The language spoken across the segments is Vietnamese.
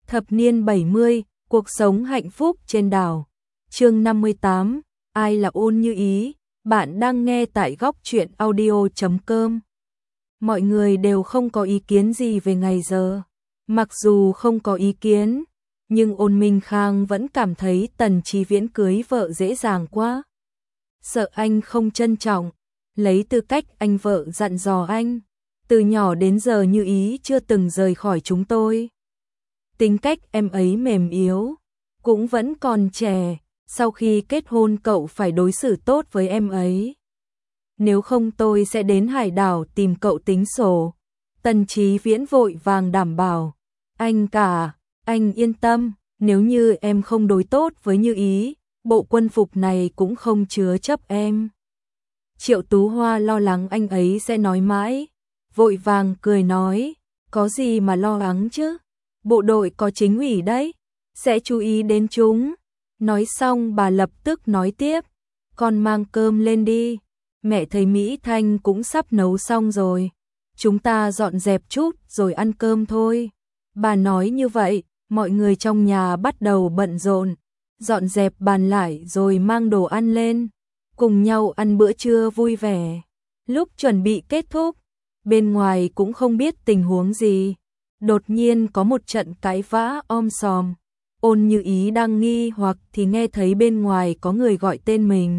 Thập niên 70, cuộc sống hạnh phúc trên đảo. Chương 58, ai là Ôn Như Ý? Bạn đang nghe tại góc truyện audio.com. Mọi người đều không có ý kiến gì về ngày giờ. Mặc dù không có ý kiến, nhưng Ôn Minh Khang vẫn cảm thấy Tần Chí Viễn cưới vợ dễ dàng quá. Sợ anh không trân trọng, lấy tư cách anh vợ dặn dò anh. Từ nhỏ đến giờ Như Ý chưa từng rời khỏi chúng tôi. Tính cách em ấy mềm yếu, cũng vẫn còn trẻ, sau khi kết hôn cậu phải đối xử tốt với em ấy. Nếu không tôi sẽ đến hải đảo tìm cậu tính sổ. Tần Chí Viễn vội vàng đảm bảo. Anh yên tâm, nếu như em không đối tốt với Như Ý, bộ quân phục này cũng không chứa chấp em. Triệu Tú Hoa lo lắng anh ấy sẽ nói mãi, vội vàng cười nói, có gì mà lo lắng chứ, bộ đội có chính ủy đấy, sẽ chú ý đến chúng. Nói xong bà lập tức nói tiếp, con mang cơm lên đi, mẹ thấy Mỹ Thanh cũng sắp nấu xong rồi, chúng ta dọn dẹp chút rồi ăn cơm thôi. Bà nói như vậy, mọi người trong nhà bắt đầu bận rộn, dọn dẹp bàn lại rồi mang đồ ăn lên, cùng nhau ăn bữa trưa vui vẻ. Lúc chuẩn bị kết thúc, bên ngoài cũng không biết tình huống gì, đột nhiên có một trận cãi vã om sòm. Ôn Như Ý đang nghi hoặc thì nghe thấy bên ngoài có người gọi tên mình.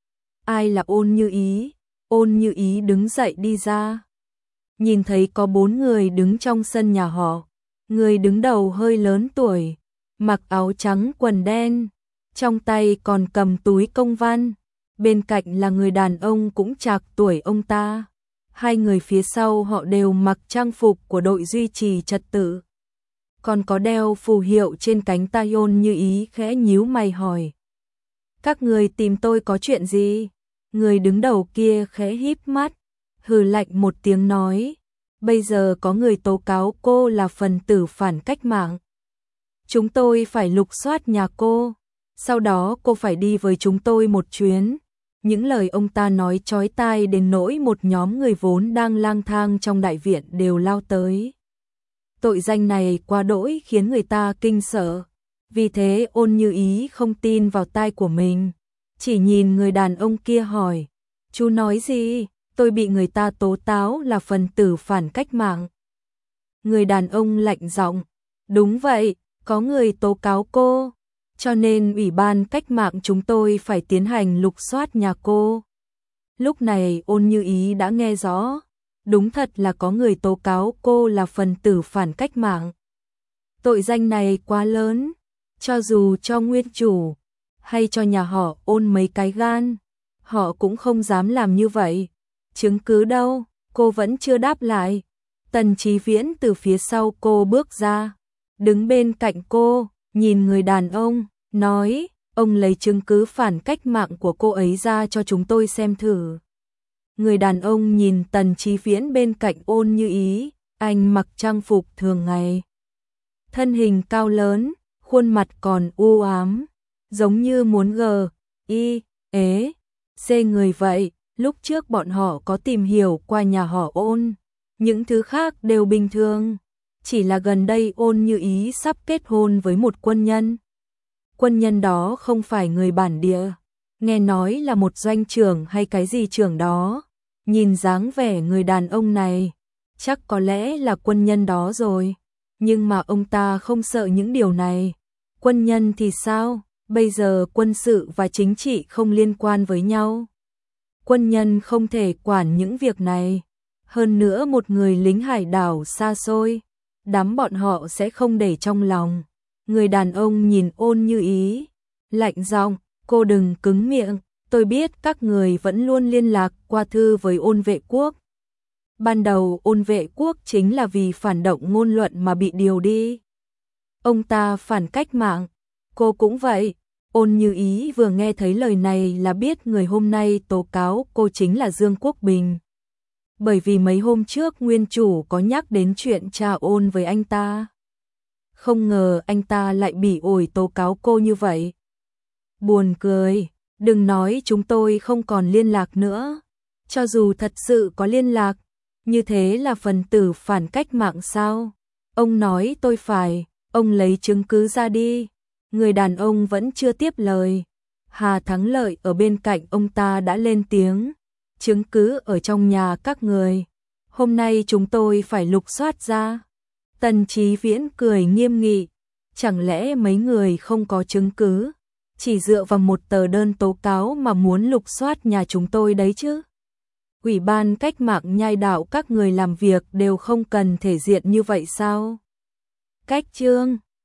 Ai là Ôn Như Ý? Ôn Như Ý đứng dậy đi ra. Nhìn thấy có 4 người đứng trong sân nhà họ. Người đứng đầu hơi lớn tuổi, mặc áo trắng quần đen, trong tay còn cầm túi công văn. Bên cạnh là người đàn ông cũng trạc tuổi ông ta. Hai người phía sau họ đều mặc trang phục của đội duy trì trật tự. Còn có đeo phù hiệu trên cánh tay. Ôn Như Ý khẽ nhíu mày hỏi. Các người tìm tôi có chuyện gì? Người đứng đầu kia khẽ híp mắt, hừ lạnh một tiếng nói. Bây giờ có người tố cáo cô là phần tử phản cách mạng. Chúng tôi phải lục soát nhà cô, sau đó cô phải đi với chúng tôi một chuyến. Những lời ông ta nói chói tai đến nỗi một nhóm người vốn đang lang thang trong đại viện đều lao tới. Tội danh này quá đỗi khiến người ta kinh sợ. Vì thế Ôn Như Ý không tin vào tai của mình, chỉ nhìn người đàn ông kia hỏi. Chú nói gì? Tôi bị người ta tố cáo là phần tử phản cách mạng. Người đàn ông lạnh giọng. Đúng vậy, có người tố cáo cô, cho nên Ủy ban cách mạng chúng tôi phải tiến hành lục soát nhà cô. Lúc này Ôn Như Ý đã nghe rõ, đúng thật là có người tố cáo cô là phần tử phản cách mạng. Tội danh này quá lớn, cho dù cho nguyên chủ hay cho nhà họ Ôn mấy cái gan, họ cũng không dám làm như vậy. Chứng cứ đâu? Cô vẫn chưa đáp lại. Tần Chí Viễn từ phía sau cô bước ra, đứng bên cạnh cô, nhìn người đàn ông, nói, ông lấy chứng cứ phản cách mạng của cô ấy ra cho chúng tôi xem thử. Người đàn ông nhìn Tần Chí Viễn bên cạnh Ôn Như Ý, anh mặc trang phục thường ngày. Thân hình cao lớn, khuôn mặt còn u ám, giống như muốn xê người vậy. Lúc trước bọn họ có tìm hiểu qua nhà họ Ôn, những thứ khác đều bình thường. Chỉ là gần đây Ôn Như Ý sắp kết hôn với một quân nhân. Quân nhân đó không phải người bản địa, nghe nói là một doanh trưởng hay cái gì trưởng đó. Nhìn dáng vẻ người đàn ông này, chắc có lẽ là quân nhân đó rồi. Nhưng mà ông ta không sợ những điều này. Quân nhân thì sao? Bây giờ quân sự và chính trị không liên quan với nhau. Quân nhân không thể quản những việc này. Hơn nữa một người lính hải đảo xa xôi, đám bọn họ sẽ không để trong lòng. Người đàn ông nhìn Ôn Như Ý, lạnh giọng, cô đừng cứng miệng, tôi biết các người vẫn luôn liên lạc qua thư với Ôn Vệ Quốc. Ban đầu Ôn Vệ Quốc chính là vì phản động ngôn luận mà bị điều đi. Ông ta phản cách mạng, cô cũng vậy. Ôn Như Ý vừa nghe thấy lời này là biết người hôm nay tố cáo cô chính là Dương Quốc Bình. Bởi vì mấy hôm trước nguyên chủ có nhắc đến chuyện cha Ôn với anh ta. Không ngờ anh ta lại bị ổi tố cáo cô như vậy. Buồn cười, đừng nói chúng tôi không còn liên lạc nữa. Cho dù thật sự có liên lạc, như thế là phần tử phản cách mạng sao? Ông nói tôi phải Ông lấy chứng cứ ra đi. Người đàn ông vẫn chưa tiếp lời. Hà Thắng Lợi ở bên cạnh ông ta đã lên tiếng. Chứng cứ ở trong nhà các người. Hôm nay chúng tôi phải lục soát ra. Tần Chí Viễn cười nghiêm nghị. Chẳng lẽ mấy người không có chứng cứ? Chỉ dựa vào một tờ đơn tố cáo mà muốn lục soát nhà chúng tôi đấy chứ? Ủy ban cách mạng nhai đạo các người làm việc đều không cần thể diện như vậy sao? Cách chương